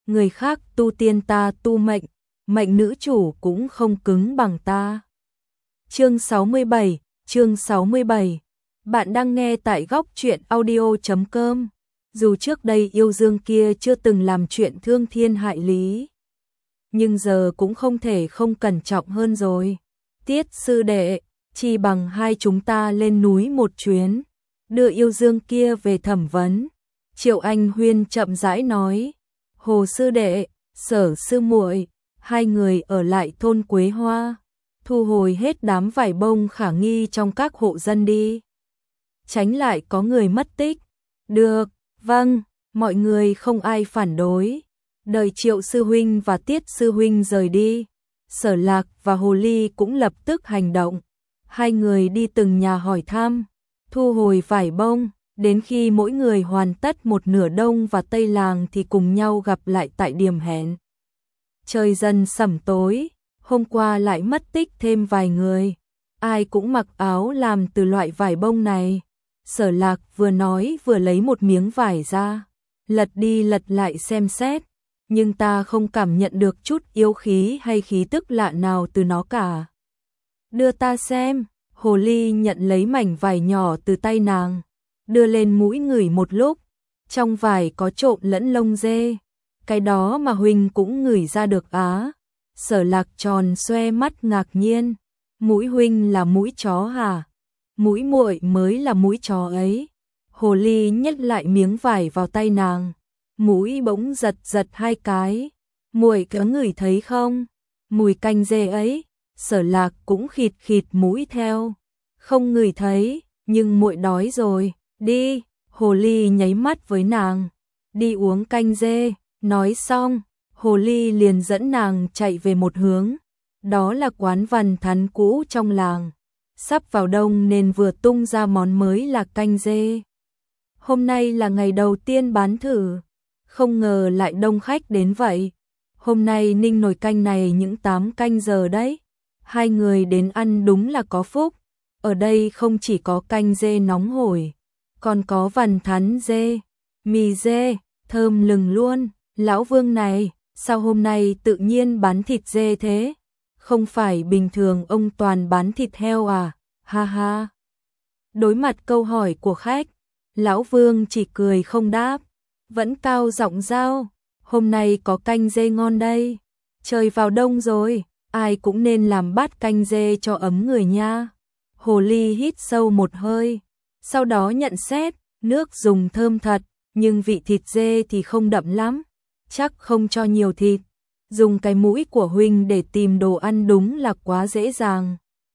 người khác tu tiên ta tu mệnh, mệnh nữ chủ cũng không cứng bằng ta. Chương 67. Bạn đang nghe tại góc truyện audio.com. Dù trước đây yêu dương kia chưa từng làm chuyện thương thiên hại lý, nhưng giờ cũng không thể không cẩn trọng hơn rồi. Tiết sư đệ, chi bằng hai chúng ta lên núi một chuyến, đưa yêu dương kia về thẩm vấn. Triệu Anh Huyên chậm rãi nói. Hồ sư đệ, Sở sư muội, hai người ở lại thôn Quế Hoa, thu hồi hết đám vải bông khả nghi trong các hộ dân đi, tránh lại có người mất tích. Được, vâng, mọi người không ai phản đối. Đợi Triệu sư huynh và Tiết sư huynh rời đi, Sở Lạc và Hồ Ly cũng lập tức hành động. Hai người đi từng nhà hỏi thăm, thu hồi vải bông, đến khi mỗi người hoàn tất một nửa đông và tây làng thì cùng nhau gặp lại tại điểm hẹn. Trời dần sẩm tối, hôm qua lại mất tích thêm vài người, ai cũng mặc áo làm từ loại vải bông này. Sở Lạc vừa nói vừa lấy một miếng vải ra, lật đi lật lại xem xét, nhưng ta không cảm nhận được chút yêu khí hay khí tức lạ nào từ nó cả. Đưa ta xem. Hồ Ly nhận lấy mảnh vải nhỏ từ tay nàng, đưa lên mũi ngửi một lúc, trong vải có trộn lẫn lông dê, cái đó mà huynh cũng ngửi ra được á? Sở Lạc tròn xoe mắt ngạc nhiên, mũi huynh là mũi chó hả? Mũi muội mới là mũi chó ấy. Hồ Ly nhét lại miếng vải vào tay nàng, mũi bỗng giật giật hai cái. Muội có ngửi thấy không? Mùi canh dê ấy. Sở Lạc cũng khịt khịt mũi theo. Không ngửi thấy, nhưng muội đói rồi, đi. Hồ Ly nháy mắt với nàng, đi uống canh dê. Nói xong, Hồ Ly liền dẫn nàng chạy về một hướng, đó là quán Văn Thắn cũ trong làng. Sắp vào đông nên vừa tung ra món mới là canh dê. Hôm nay là ngày đầu tiên bán thử, không ngờ lại đông khách đến vậy. Hôm nay ninh nồi canh này những 8 canh giờ đấy. Hai người đến ăn đúng là có phúc. Ở đây không chỉ có canh dê nóng hổi, còn có Văn Thắn dê, mì dê, thơm lừng luôn. Lão Vương này, sao hôm nay tự nhiên bán thịt dê thế? Không phải bình thường ông toàn bán thịt heo à? Ha ha. Đối mặt câu hỏi của khách, Lão Vương chỉ cười không đáp, vẫn cao giọng rao, hôm nay có canh dê ngon đây. Trời vào đông rồi, ai cũng nên làm bát canh dê cho ấm người nha. Hồ Ly hít sâu một hơi, sau đó nhận xét, nước dùng thơm thật, nhưng vị thịt dê thì không đậm lắm, chắc không cho nhiều thịt. Dùng cái mũi của huynh để tìm đồ ăn đúng là quá dễ dàng.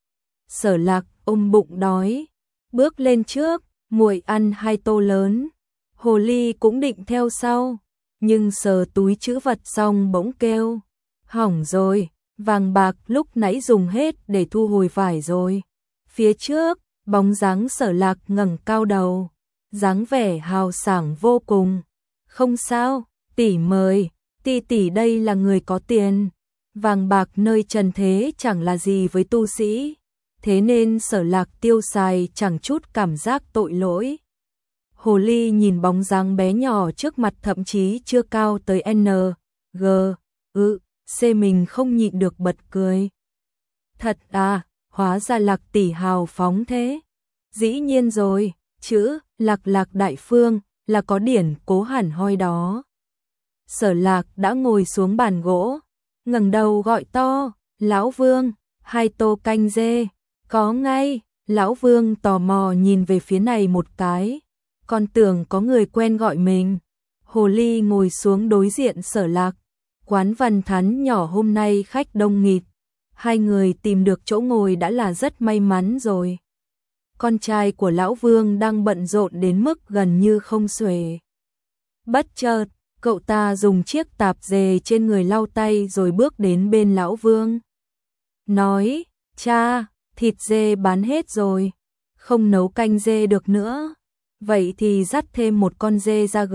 Sở Lạc ôm bụng đói, bước lên trước, muội ăn 2 tô lớn. Hồ Ly cũng định theo sau, nhưng sờ túi trữ vật xong bỗng kêu, hỏng rồi, vàng bạc lúc nãy dùng hết để thu hồi vải rồi. Phía trước, bóng dáng Sở Lạc ngẩng cao đầu, dáng vẻ hào sảng vô cùng. Không sao, tỷ mời, tỷ đây là người có tiền, vàng bạc nơi trần thế chẳng là gì với tu sĩ, thế nên Sở Lạc tiêu xài chẳng chút cảm giác tội lỗi. Hồ Ly nhìn bóng dáng bé nhỏ trước mặt thậm chí chưa cao tới C mình không nhịn được bật cười. Thật à, hóa ra Lạc tỷ hào phóng thế. Dĩ nhiên rồi, chữ Lạc đại phương là có điển cố hẳn hoi đó. Sở Lạc đã ngồi xuống bàn gỗ, ngẩng đầu gọi to, Lão Vương, 2 tô canh dê. Có ngay. Lão Vương tò mò nhìn về phía này một cái, còn tưởng có người quen gọi mình. Hồ Ly ngồi xuống đối diện Sở Lạc. Quán Văn Thắn nhỏ hôm nay khách đông nghịt, hai người tìm được chỗ ngồi đã là rất may mắn rồi. Con trai của Lão Vương đang bận rộn đến mức gần như không xuể. Bất chợt, cậu ta dùng chiếc tạp dề trên người lau tay rồi bước đến bên Lão Vương. Nói, cha, thịt dê bán hết rồi, không nấu canh dê được nữa. Vậy thì dắt thêm một con dê ra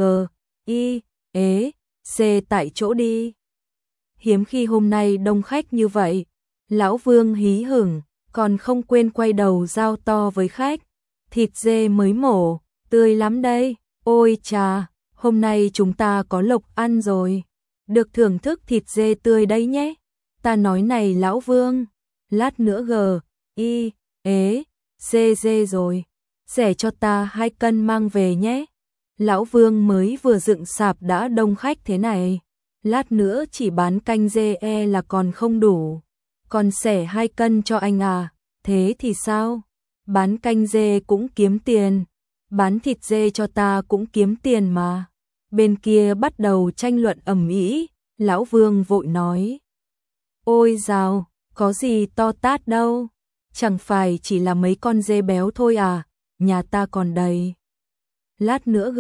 C tại chỗ đi. Hiếm khi hôm nay đông khách như vậy, Lão Vương hí hửng, còn không quên quay đầu giao to với khách. Thịt dê mới mổ, tươi lắm đây, ôi chà, hôm nay chúng ta có lộc ăn rồi. được thưởng thức thịt dê tươi đấy nhé. Ta nói này lão Vương, lát nữa dê rồi, rẻ cho ta 2 cân mang về nhé. Lão Vương mới vừa dựng sạp đã đông khách thế này, lát nữa chỉ bán canh dê là còn không đủ, còn xẻ 2 cân cho anh à, thế thì sao? Bán canh dê cũng kiếm tiền, bán thịt dê cho ta cũng kiếm tiền mà. Bên kia bắt đầu tranh luận ầm ĩ, lão Vương vội nói: "Ôi dào, có gì to tát đâu, chẳng phải chỉ là mấy con dê béo thôi à, nhà ta còn đầy. Lát nữa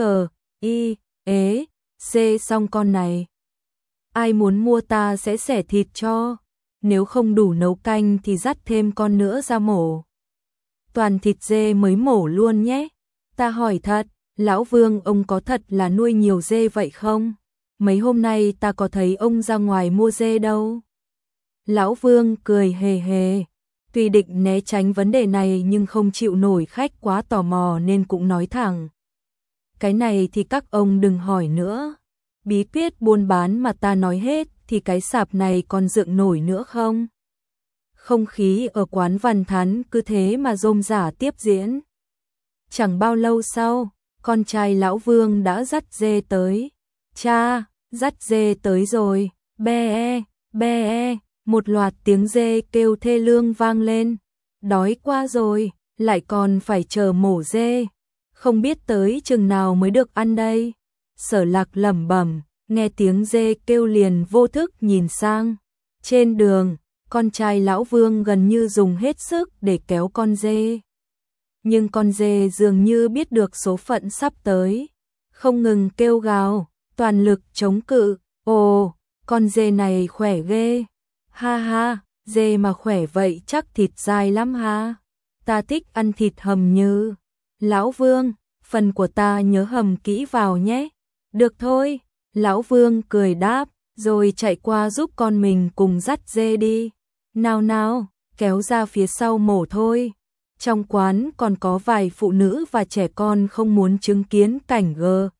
xong con này, ai muốn mua ta sẽ xẻ thịt cho, nếu không đủ nấu canh thì dắt thêm con nữa ra mổ. Toàn thịt dê mới mổ luôn nhé." Ta hỏi thật, lão Vương ông có thật là nuôi nhiều dê vậy không? Mấy hôm nay ta có thấy ông ra ngoài mua dê đâu. Lão Vương cười hề hề, tuy định né tránh vấn đề này nhưng không chịu nổi khách quá tò mò nên cũng nói thẳng: "Cái này thì các ông đừng hỏi nữa. Bí quyết buôn bán mà ta nói hết thì cái sạp này còn dựng nổi nữa không?" Không khí ở quán Văn Thán cứ thế mà rôm rả tiếp diễn. Chẳng bao lâu sau, con trai lão Vương đã dắt dê tới. "Cha, dắt dê tới rồi." Be, một loạt tiếng dê kêu thê lương vang lên. "Đói quá rồi, lại còn phải chờ mổ dê, không biết tới chừng nào mới được ăn đây." Sở Lạc lẩm bẩm, nghe tiếng dê kêu liền vô thức nhìn sang. Trên đường, con trai lão Vương gần như dùng hết sức để kéo con dê. Nhưng con dê dường như biết được số phận sắp tới, không ngừng kêu gào, toàn lực chống cự. "Ồ, con dê này khỏe ghê. Ha ha, dê mà khỏe vậy chắc thịt dai lắm ha. Ta thích ăn thịt hầm như. Lão Vương, phần của ta nhớ hầm kỹ vào nhé." "Được thôi." Lão Vương cười đáp, rồi chạy qua giúp con mình cùng dắt dê đi. "Nào nào, kéo ra phía sau mổ thôi." Trong quán còn có vài phụ nữ và trẻ con không muốn chứng kiến cảnh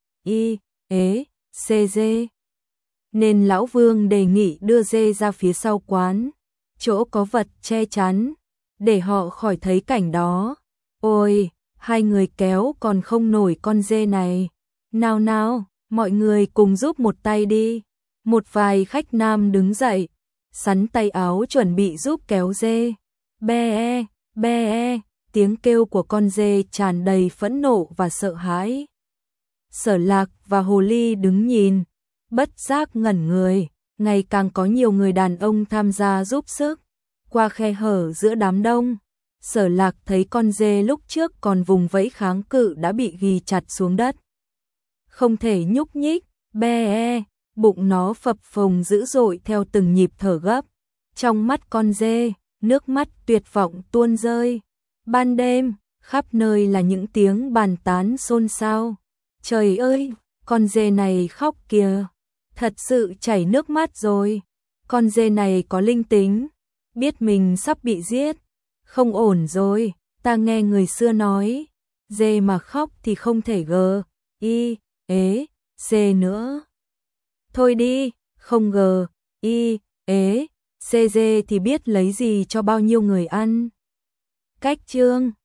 dê, nên lão Vương đề nghị đưa dê ra phía sau quán, chỗ có vật che chắn, để họ khỏi thấy cảnh đó. Ôi, hai người kéo còn không nổi con dê này. "Nào nào, mọi người cùng giúp một tay đi." Một vài khách nam đứng dậy, xắn tay áo chuẩn bị giúp kéo dê. Be, tiếng kêu của con dê tràn đầy phẫn nộ và sợ hãi. Sở Lạc và Hồ Ly đứng nhìn, bất giác ngẩn người, ngày càng có nhiều người đàn ông tham gia giúp sức. Qua khe hở giữa đám đông, Sở Lạc thấy con dê lúc trước còn vùng vẫy kháng cự đã bị ghì chặt xuống đất, không thể nhúc nhích. Be, bụng nó phập phồng dữ dội theo từng nhịp thở gấp. Trong mắt con dê, nước mắt tuyệt vọng tuôn rơi. Ban đêm, khắp nơi là những tiếng bàn tán xôn xao. "Trời ơi, con dê này khóc kìa, thật sự chảy nước mắt rồi. Con dê này có linh tính, biết mình sắp bị giết. Không ổn rồi, ta nghe người xưa nói, dê mà khóc thì không thể nữa. Thôi đi, không dê thì biết lấy gì cho bao nhiêu người ăn." Cách chương